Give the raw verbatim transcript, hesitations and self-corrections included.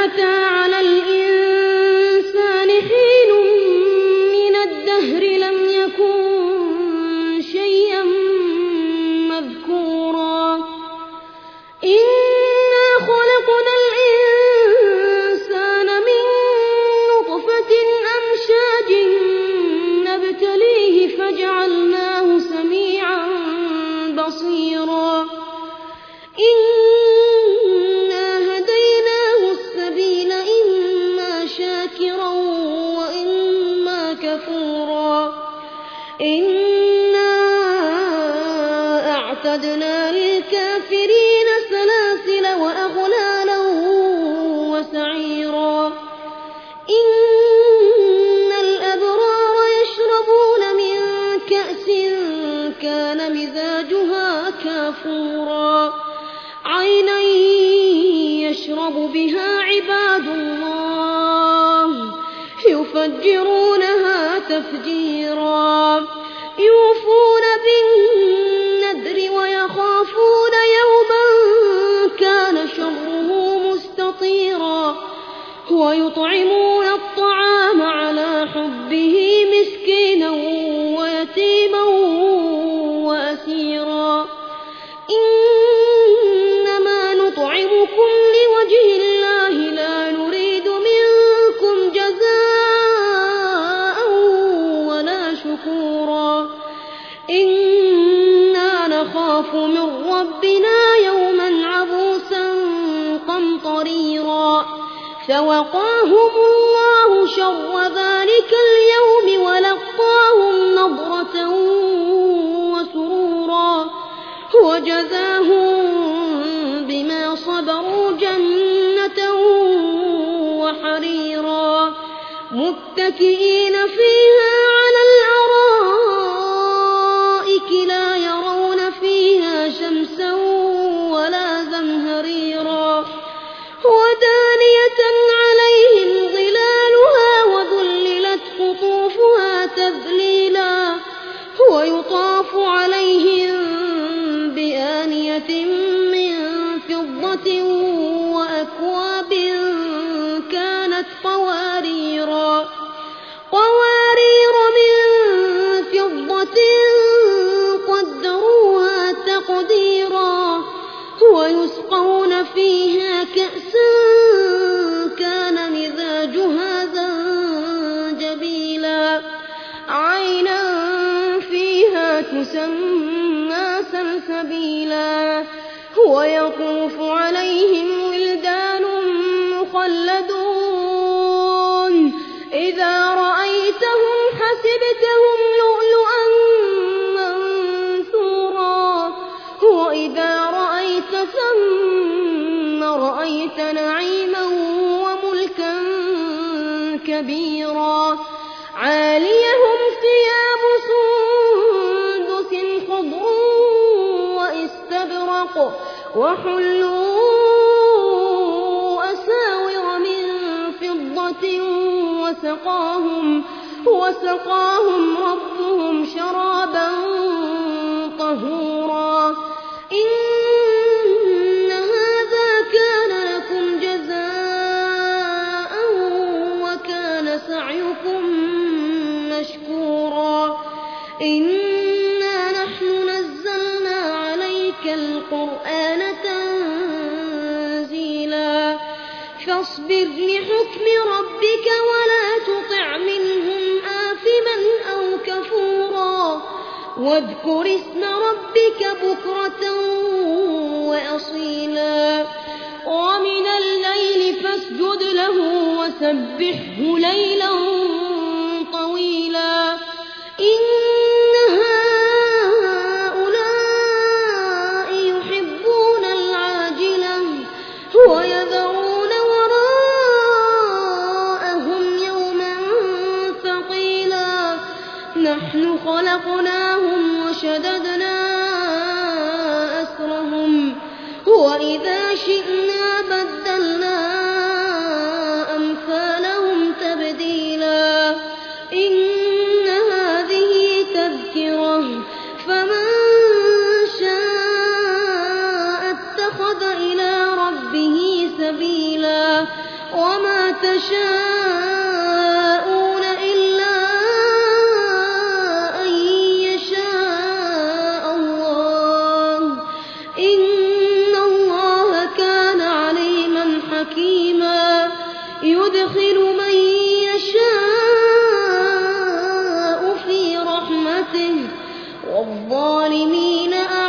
أتى على الإنسان حين من الدهر لم يكن شيئا مذكورا إنا خلقنا الإنسان من نطفة أمشاج نبتليه فجعلناه سميعا بصيرا إنا هديناه السبيل إما شاكرا وإما كفورا إنا أعتدنا للكافرين سلاسل وأغلالا وسعيرا إن الأبرار يشربون من كأس كان مزاجها كافورا عينا يشرب بها عباد الله يفجرونها تفجيرا يوفون بالنذر ويخافون يوما كان شره مستطيرا ويطعمون الطعام على حبه مسكينا ويتيما وأسيرا إنما نطعمكم لوجه الله لا نريد منكم جزاء ولا شكورا إنا نخاف من ربنا يوما عبوسا قمطريرا فوقاهم الله شر ذلك اليوم ولقاهم نضرة وسرورا وجزاهم بما صبروا جنة وحريرا متكئين فيها على الأرائك لا يرون فيها شمسا ولا زمهريرا ودانية عليهم ظلالها وذللت قطوفها تذليلا ويطاف عليهم بآنية من فضة وأكواب كانت قواريرا قوارير من فضة قدروها تقديرا ويسقون فيها كأسا كان مزاجها زنجبيلا عينا فيها تسمى سلسبيلا ويطوف عليهم ولدان مخلدون إذا رأيتهم حسبتهم لؤلؤا منثورا وإذا رأيت ثم رأيت نعيما وملكا كبيرا عاليهم ثياب سندس خضر واستبرق وحلوا أساور من فضة وسقاهم, وسقاهم ربهم شرابا طهورا إن هذا كان لكم جزاء وكان سعيكم مشكورا إنا نحن نزلنا عليك القرآن تنزيلا فاصبر لحكم ربك ولا تطع منهم آثما أو كفورا واذكر اسم ربك بكرة وأصيلا ومن الليل فاسجد له وسبحه ليلا طويلا إن هؤلاء يحبون العاجلة ويذرون وراءهم يوما ثقيلا نحن خلقناهم وشددنا أسرهم وإذا شئنا بدلنا أمثالهم تبديلا إن هذه تذكرة فمن شاء اتخذ إلى ربه سبيلا وما تشاءون إلا أن يشاء الله إن الله كان عليما حكيما يدخل من يشاء في رحمته والظالمين